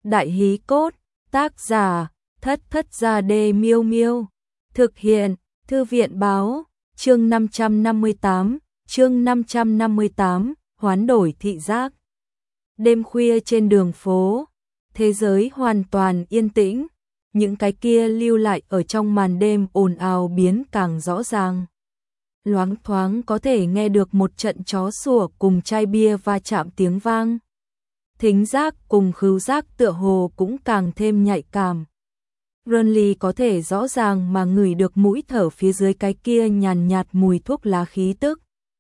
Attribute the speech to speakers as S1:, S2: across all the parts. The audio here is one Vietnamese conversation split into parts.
S1: Đại hí cốt, tác giả, Thất Thất Gia Đê Miêu Miêu. Thực hiện, Thư viện báo, chương 558, hoán đổi thị giác. Đêm khuya trên đường phố, thế giới hoàn toàn yên tĩnh, những cái kia lưu lại ở trong màn đêm ồn ào biến càng rõ ràng. Loáng thoáng có thể nghe được một trận chó sủa cùng chai bia va chạm tiếng vang. Thính giác cùng khứu giác tựa hồ cũng càng thêm nhạy cảm. Renly có thể rõ ràng mà ngửi được mũi thở phía dưới cái kia nhàn nhạt mùi thuốc lá khí tức.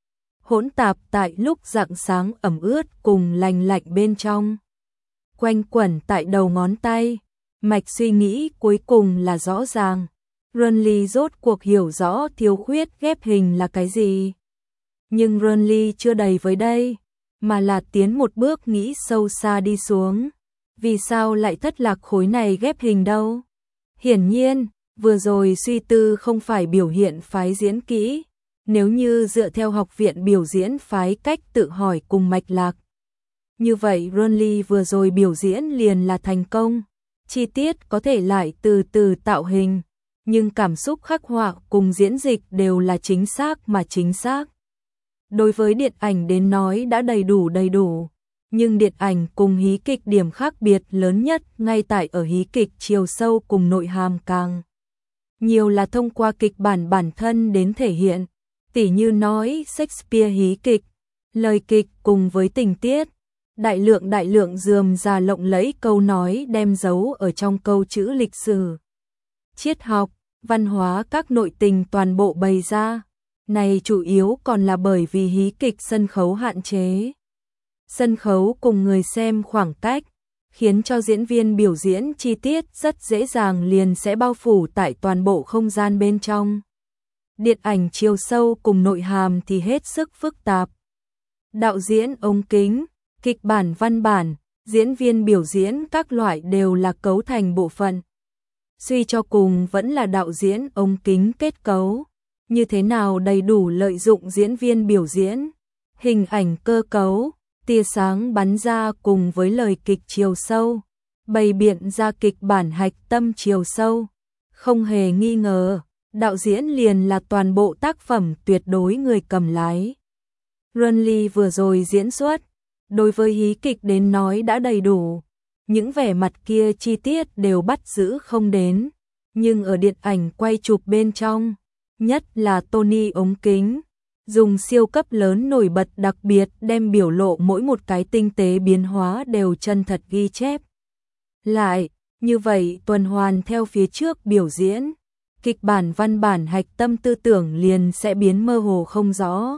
S1: Hỗn tạp tại lúc rạng sáng ẩm ướt cùng lành lạnh bên trong. Quanh quẩn tại đầu ngón tay, mạch suy nghĩ cuối cùng là rõ ràng. Renly rốt cuộc hiểu rõ thiếu khuyết ghép hình là cái gì. Nhưng Renly chưa đầy với đây, mà là tiến một bước nghĩ sâu xa đi xuống. Vì sao lại thất lạc khối này ghép hình đâu? Hiển nhiên, vừa rồi suy tư không phải biểu hiện phái diễn kỹ. Nếu như dựa theo học viện biểu diễn phái cách tự hỏi cùng mạch lạc. Như vậy Renly vừa rồi biểu diễn liền là thành công. Chi tiết có thể lại từ từ tạo hình. Nhưng cảm xúc khắc họa cùng diễn dịch đều là chính xác mà chính xác. Đối với điện ảnh đến nói đã đầy đủ. Nhưng điện ảnh cùng hí kịch điểm khác biệt lớn nhất ngay tại ở hí kịch chiều sâu cùng nội hàm càng. Nhiều là thông qua kịch bản bản thân đến thể hiện. Tỉ như nói Shakespeare hí kịch, lời kịch cùng với tình tiết. Đại lượng rườm rà lộng lẫy câu nói đem giấu ở trong câu chữ lịch sử. Triết học, văn hóa các nội tình toàn bộ bày ra. Này chủ yếu còn là bởi vì hí kịch sân khấu hạn chế. Sân khấu cùng người xem khoảng cách, khiến cho diễn viên biểu diễn chi tiết rất dễ dàng liền sẽ bao phủ tại toàn bộ không gian bên trong. Điện ảnh chiều sâu cùng nội hàm thì hết sức phức tạp. Đạo diễn ống kính, kịch bản văn bản, diễn viên biểu diễn các loại đều là cấu thành bộ phận. Suy cho cùng vẫn là đạo diễn ống kính kết cấu. Như thế nào đầy đủ lợi dụng diễn viên biểu diễn, hình ảnh cơ cấu, tia sáng bắn ra cùng với lời kịch chiều sâu, bày biện ra kịch bản hạch tâm chiều sâu. Không hề nghi ngờ, đạo diễn liền là toàn bộ tác phẩm tuyệt đối người cầm lái. Renly vừa rồi diễn xuất, đối với hí kịch đến nói đã đầy đủ. Những vẻ mặt kia chi tiết đều bắt giữ không đến. Nhưng ở điện ảnh quay chụp bên trong, nhất là Tony ống kính, dùng siêu cấp lớn nổi bật đặc biệt đem biểu lộ mỗi một cái tinh tế biến hóa đều chân thật ghi chép. Lại, như vậy tuần hoàn theo phía trước biểu diễn, kịch bản văn bản hạch tâm tư tưởng liền sẽ biến mơ hồ không rõ.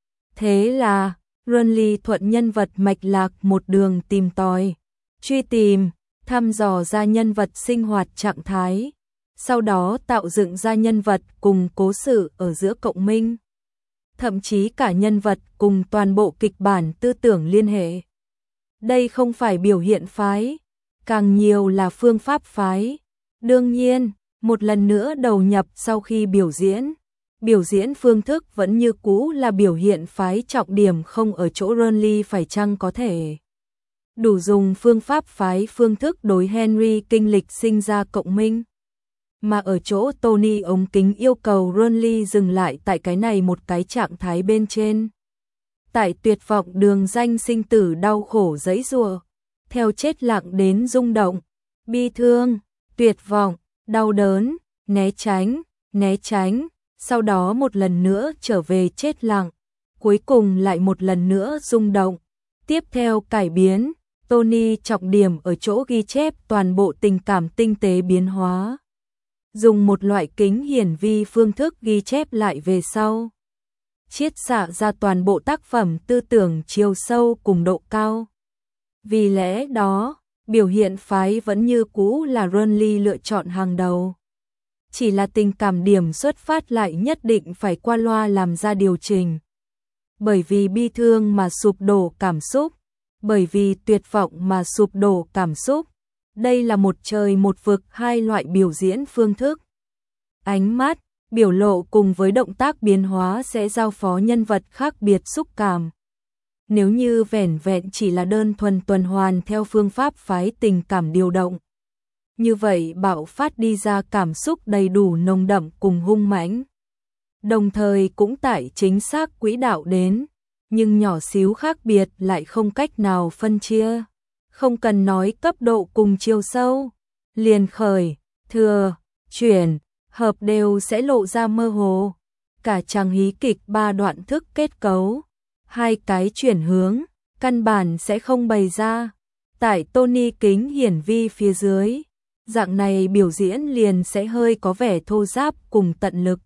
S1: Thế là, Renly thuận nhân vật mạch lạc một đường tìm tòi, truy tìm, thăm dò ra nhân vật sinh hoạt trạng thái. Sau đó tạo dựng ra nhân vật cùng cố sự ở giữa cộng minh. Thậm chí cả nhân vật cùng toàn bộ kịch bản tư tưởng liên hệ. Đây không phải biểu hiện phái, càng nhiều là phương pháp phái. Đương nhiên, một lần nữa đầu nhập sau khi biểu diễn phương thức vẫn như cũ là biểu hiện phái, trọng điểm không ở chỗ Renly phải chăng có thể đủ dùng phương pháp phái phương thức đối Henry kinh lịch sinh ra cộng minh. Mà ở chỗ Tony ống kính yêu cầu Renly dừng lại tại cái này một cái trạng thái bên trên. Tại tuyệt vọng đường danh sinh tử đau khổ giãy giụa, theo chết lặng đến rung động, bi thương, tuyệt vọng, đau đớn, né tránh, sau đó một lần nữa trở về chết lặng, cuối cùng lại một lần nữa rung động. Tiếp theo cải biến, Tony trọng điểm ở chỗ ghi chép toàn bộ tình cảm tinh tế biến hóa. Dùng một loại kính hiển vi phương thức ghi chép lại về sau. Chiết xạ ra toàn bộ tác phẩm tư tưởng chiều sâu cùng độ cao. Vì lẽ đó, biểu hiện phái vẫn như cũ là Renly lựa chọn hàng đầu. Chỉ là tình cảm điểm xuất phát lại nhất định phải qua loa làm ra điều chỉnh. Bởi vì bi thương mà sụp đổ cảm xúc, bởi vì tuyệt vọng mà sụp đổ cảm xúc. Đây là một trời một vực hai loại biểu diễn phương thức. Ánh mắt, biểu lộ cùng với động tác biến hóa sẽ giao phó nhân vật khác biệt xúc cảm. Nếu như vẻn vẹn chỉ là đơn thuần tuần hoàn theo phương pháp phái tình cảm điều động, như vậy bạo phát đi ra cảm xúc đầy đủ nồng đậm cùng hung mãnh. Đồng thời cũng tại chính xác quỹ đạo đến, nhưng nhỏ xíu khác biệt lại không cách nào phân chia. Không cần nói cấp độ cùng chiều sâu, liền khởi, thừa, chuyển, hợp đều sẽ lộ ra mơ hồ. Cả chàng hí kịch 3 đoạn thức kết cấu, 2 cái chuyển hướng, căn bản sẽ không bày ra. Tại Tony kính hiển vi phía dưới, dạng này biểu diễn liền sẽ hơi có vẻ thô ráp cùng tận lực.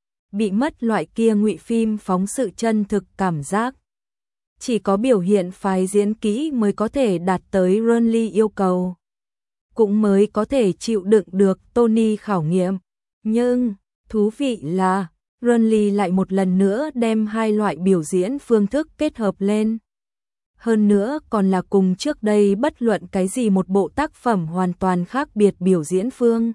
S1: Bị mất loại kia ngụy phim phóng sự chân thực cảm giác. Chỉ có biểu hiện phái diễn kỹ mới có thể đạt tới Renly yêu cầu, cũng mới có thể chịu đựng được Tony khảo nghiệm. Nhưng, thú vị là, Renly lại một lần nữa đem hai loại biểu diễn phương thức kết hợp lên. Hơn nữa còn là cùng trước đây bất luận cái gì một bộ tác phẩm hoàn toàn khác biệt biểu diễn phương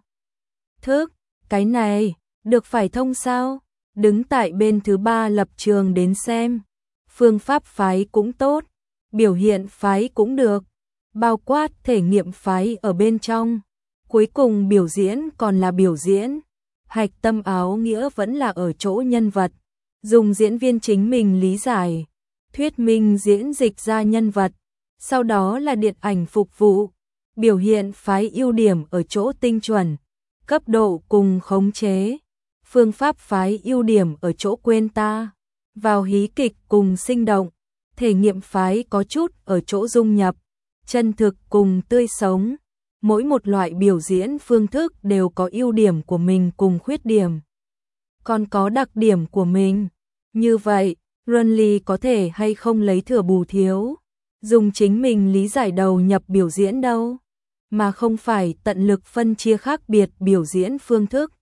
S1: thức. Cái này, được phải thông sao? Đứng tại bên thứ ba lập trường đến xem. Phương pháp phái cũng tốt, biểu hiện phái cũng được, bao quát thể nghiệm phái ở bên trong. Cuối cùng biểu diễn còn là biểu diễn. Hạch tâm áo nghĩa vẫn là ở chỗ nhân vật. Dùng diễn viên chính mình lý giải, thuyết minh diễn dịch ra nhân vật. Sau đó là điện ảnh phục vụ. Biểu hiện phái ưu điểm ở chỗ tinh chuẩn, cấp độ cùng khống chế. Phương pháp phái ưu điểm ở chỗ quên ta, vào hí kịch cùng sinh động. Thể nghiệm phái có chút ở chỗ dung nhập, chân thực cùng tươi sống. Mỗi một loại biểu diễn phương thức đều có ưu điểm của mình cùng khuyết điểm, còn có đặc điểm của mình. Như vậy, Renly có thể hay không lấy thừa bù thiếu, dùng chính mình lý giải đầu nhập biểu diễn đâu, mà không phải tận lực phân chia khác biệt biểu diễn phương thức.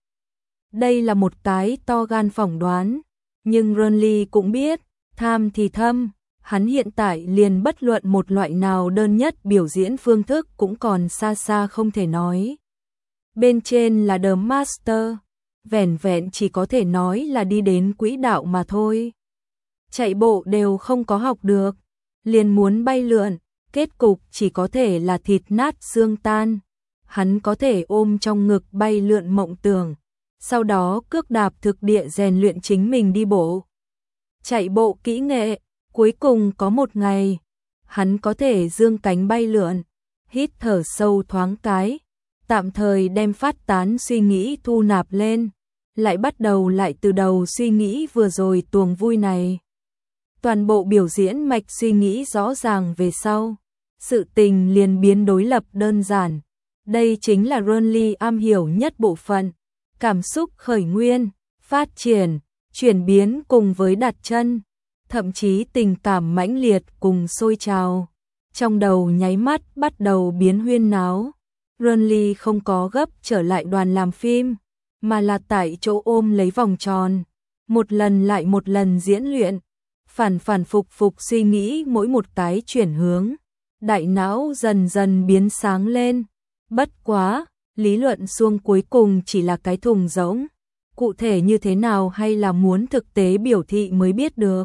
S1: Đây là một cái to gan phỏng đoán, nhưng Renly cũng biết, tham thì thâm, hắn hiện tại liền bất luận một loại nào đơn nhất biểu diễn phương thức cũng còn xa xa không thể nói. Bên trên là The Master, vẻn vẹn chỉ có thể nói là đi đến quỹ đạo mà thôi. Chạy bộ đều không có học được, liền muốn bay lượn, kết cục chỉ có thể là thịt nát xương tan. Hắn có thể ôm trong ngực bay lượn mộng tưởng, sau đó cước đạp thực địa rèn luyện chính mình đi bộ. Chạy bộ kỹ nghệ, cuối cùng có một ngày, hắn có thể dương cánh bay lượn, hít thở sâu thoáng cái, tạm thời đem phát tán suy nghĩ thu nạp lên, lại bắt đầu lại từ đầu suy nghĩ vừa rồi tuồng vui này. Toàn bộ biểu diễn mạch suy nghĩ rõ ràng về sau, sự tình liền biến đối lập đơn giản. Đây chính là Renly am hiểu nhất bộ phận, cảm xúc khởi nguyên, phát triển, chuyển biến cùng với đặt chân, thậm chí tình cảm mãnh liệt cùng sôi trào. Trong đầu nháy mắt bắt đầu biến huyên náo. Renly không có gấp trở lại đoàn làm phim, mà là tại chỗ ôm lấy vòng tròn, một lần lại một lần diễn luyện, phản phục suy nghĩ mỗi một cái chuyển hướng, đại não dần dần biến sáng lên. Bất quá, lý luận xuông cuối cùng chỉ là cái thùng rỗng, cụ thể như thế nào hay là muốn thực tế biểu thị mới biết được.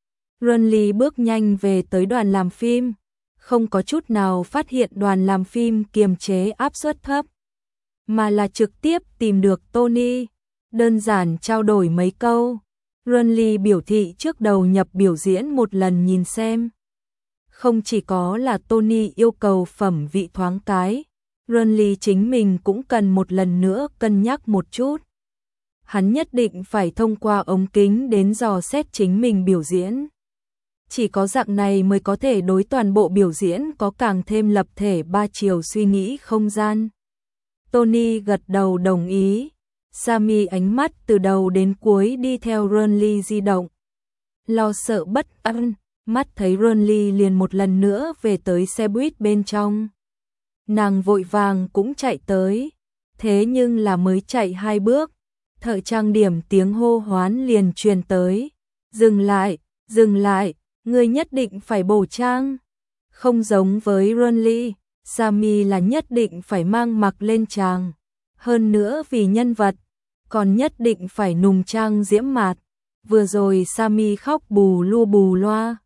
S1: Renly bước nhanh về tới đoàn làm phim, không có chút nào phát hiện đoàn làm phim kiềm chế áp suất thấp, mà là trực tiếp tìm được Tony, đơn giản trao đổi mấy câu. Renly biểu thị trước đầu nhập biểu diễn một lần nhìn xem. Không chỉ có là Tony yêu cầu phẩm vị thoáng cái, Renly chính mình cũng cần một lần nữa cân nhắc một chút. Hắn nhất định phải thông qua ống kính đến dò xét chính mình biểu diễn. Chỉ có dạng này mới có thể đối toàn bộ biểu diễn có càng thêm lập thể ba chiều suy nghĩ không gian. Tony gật đầu đồng ý. Sammy ánh mắt từ đầu đến cuối đi theo Renly di động. Lo sợ bất an, mắt thấy Renly liền một lần nữa về tới xe buýt bên trong. Nàng vội vàng cũng chạy tới, thế nhưng là mới chạy 2 bước, thợ trang điểm tiếng hô hoán liền truyền tới. Dừng lại, ngươi nhất định phải bổ trang. Không giống với Renly, Sammy là nhất định phải mang mặc lên tràng. Hơn nữa vì nhân vật, còn nhất định phải nùng trang diễm mạt. Vừa rồi Sammy khóc bù lu bù loa,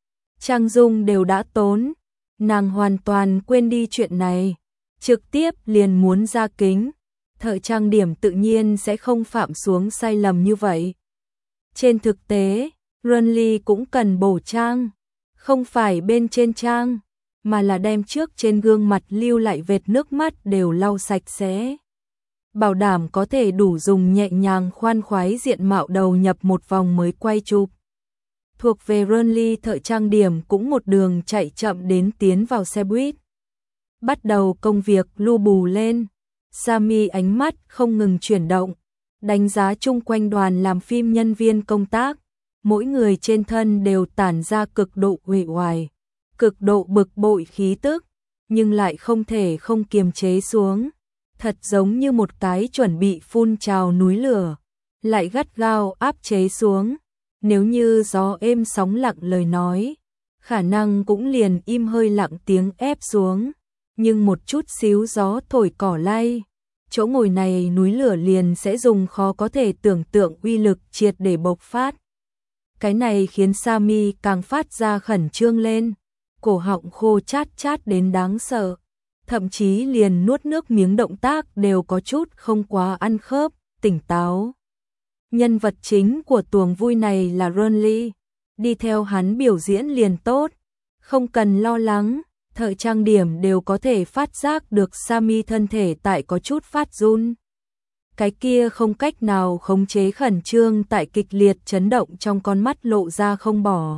S1: trang dung đều đã tốn, nàng hoàn toàn quên đi chuyện này, trực tiếp liền muốn ra kính, thợ trang điểm tự nhiên sẽ không phạm xuống sai lầm như vậy. Trên thực tế, Renly cũng cần bổ trang, không phải bên trên trang, mà là đem trước trên gương mặt lưu lại vệt nước mắt đều lau sạch sẽ. Bảo đảm có thể đủ dùng nhẹ nhàng khoan khoái diện mạo đầu nhập một vòng mới quay chụp. Thuộc về Renly, thợ trang điểm cũng một đường chạy chậm đến tiến vào xe buýt. Bắt đầu công việc lu bù lên, Sammy ánh mắt không ngừng chuyển động, đánh giá chung quanh đoàn làm phim nhân viên công tác, mỗi người trên thân đều tản ra cực độ uể oải, cực độ bực bội khí tức, nhưng lại không thể không kiềm chế xuống, thật giống như một cái chuẩn bị phun trào núi lửa, lại gắt gao áp chế xuống. Nếu như gió êm sóng lặng lời nói, khả năng cũng liền im hơi lặng tiếng ép xuống, nhưng một chút xíu gió thổi cỏ lay, chỗ ngồi này núi lửa liền sẽ dùng khó có thể tưởng tượng uy lực triệt để bộc phát. Cái này khiến Sammy càng phát ra khẩn trương lên, cổ họng khô chát chát đến đáng sợ, thậm chí liền nuốt nước miếng động tác đều có chút không quá ăn khớp, tỉnh táo. Nhân vật chính của tuồng vui này là Renly, đi theo hắn biểu diễn liền tốt, không cần lo lắng, thợ trang điểm đều có thể phát giác được Sammy thân thể tại có chút phát run. Cái kia không cách nào khống chế khẩn trương tại kịch liệt chấn động trong con mắt lộ ra không bỏ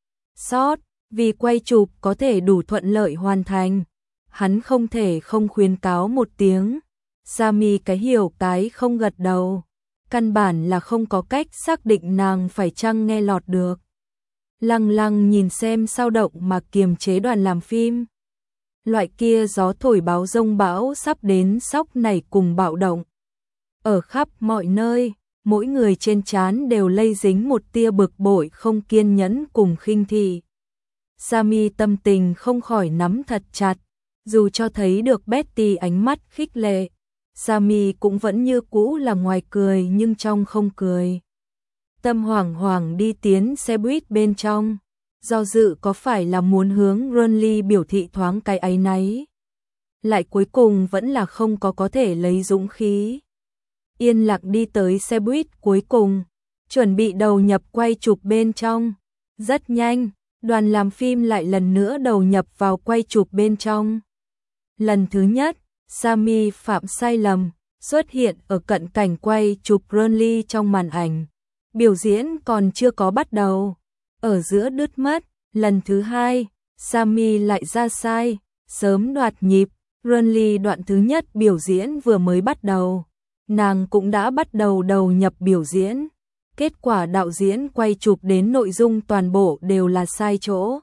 S1: sót, vì quay chụp có thể đủ thuận lợi hoàn thành. Hắn không thể không khuyến cáo một tiếng, Sammy cái hiểu cái không gật đầu, căn bản là không có cách xác định nàng phải chăng nghe lọt được. Lăng lăng nhìn xem sao động mà kiềm chế đoàn làm phim. Loại kia gió thổi báo rông bão sắp đến sóc nảy cùng bạo động. Ở khắp mọi nơi, mỗi người trên trán đều lây dính một tia bực bội không kiên nhẫn cùng khinh thị. Sammy tâm tình không khỏi nắm thật chặt, dù cho thấy được Betty ánh mắt khích lệ, Sammy cũng vẫn như cũ là ngoài cười nhưng trong không cười. Tâm hoảng hoảng đi tiến xe buýt bên trong, do dự có phải là muốn hướng Renly biểu thị thoáng cái áy náy. Lại cuối cùng vẫn là không có thể lấy dũng khí. Yên lặng đi tới xe buýt cuối cùng, chuẩn bị đầu nhập quay chụp bên trong. Rất nhanh, đoàn làm phim lại lần nữa đầu nhập vào quay chụp bên trong. Lần thứ nhất, Sammy phạm sai lầm, xuất hiện ở cận cảnh quay chụp Renly trong màn ảnh. Biểu diễn còn chưa có bắt đầu, ở giữa đứt mất. Lần thứ hai, Sammy lại ra sai, sớm đoạt nhịp. Renly đoạn thứ nhất biểu diễn vừa mới bắt đầu, nàng cũng đã bắt đầu đầu nhập biểu diễn. Kết quả đạo diễn quay chụp đến nội dung toàn bộ đều là sai chỗ.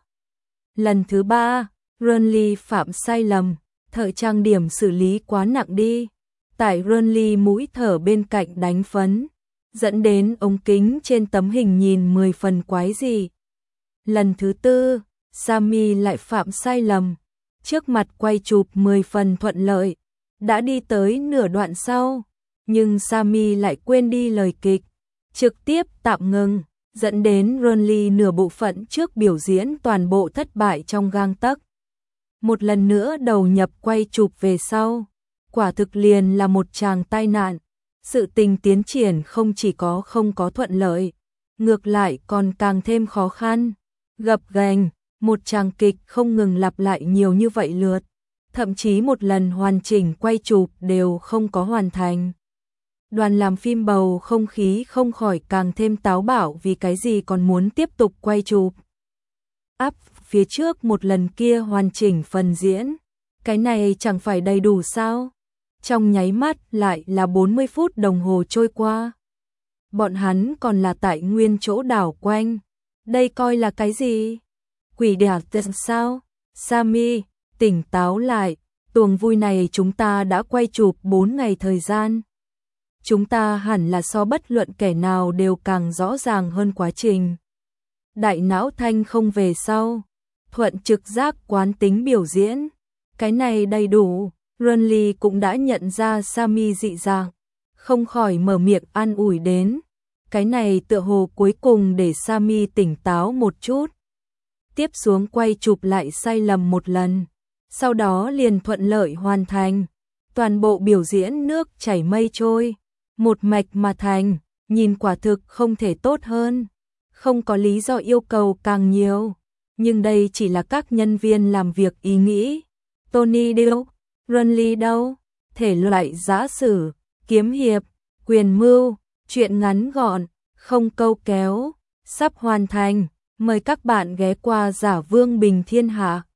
S1: Lần thứ ba, Renly phạm sai lầm, thợ trang điểm xử lý quá nặng đi, tại Renly mũi thở bên cạnh đánh phấn, dẫn đến ống kính trên tấm hình nhìn 10 phần quái dị. Lần thứ tư, Sammy lại phạm sai lầm, trước mặt quay chụp 10 phần thuận lợi, đã đi tới nửa đoạn sau, nhưng Sammy lại quên đi lời kịch, trực tiếp tạm ngừng, dẫn đến Renly nửa bộ phận trước biểu diễn toàn bộ thất bại trong gang tấc. Một lần nữa đầu nhập quay chụp về sau, quả thực liền là một tràng tai nạn. Sự tình tiến triển không chỉ có không có thuận lợi, ngược lại còn càng thêm khó khăn, gập ghềnh, một tràng kịch không ngừng lặp lại nhiều như vậy lượt, thậm chí một lần hoàn chỉnh quay chụp đều không có hoàn thành. Đoàn làm phim bầu không khí không khỏi càng thêm táo bạo vì cái gì còn muốn tiếp tục quay chụp. Áp phía trước một lần kia hoàn chỉnh phần diễn, cái này chẳng phải đầy đủ sao? Trong nháy mắt lại là 40 phút đồng hồ trôi qua. Bọn hắn còn là tại nguyên chỗ đảo quanh. Đây coi là cái gì? Quỷ đẻ sao? Sammy, tỉnh táo lại. Tuồng vui này chúng ta đã quay chụp 4 ngày thời gian. Chúng ta hẳn là so bất luận kẻ nào đều càng rõ ràng hơn quá trình. Đại não thanh không về sau. Thuận trực giác quán tính biểu diễn. Cái này đầy đủ. Renly cũng đã nhận ra Sammy dị dạng, không khỏi mở miệng an ủi đến. Cái này tựa hồ cuối cùng để Sammy tỉnh táo một chút. tiếp xuống quay chụp lại sai lầm một lần, sau đó liền thuận lợi hoàn thành. Toàn bộ biểu diễn nước chảy mây trôi, một mạch mà thành, nhìn quả thực không thể tốt hơn. Không có lý do yêu cầu càng nhiều, nhưng đây chỉ là các nhân viên làm việc ý nghĩ. Tony đâu? Run Lee đâu? Thể loại giã sử, kiếm hiệp, quyền mưu, truyện ngắn gọn, không câu kéo, sắp hoàn thành. Mời các bạn ghé qua Giả Vương Bình Thiên Hạ.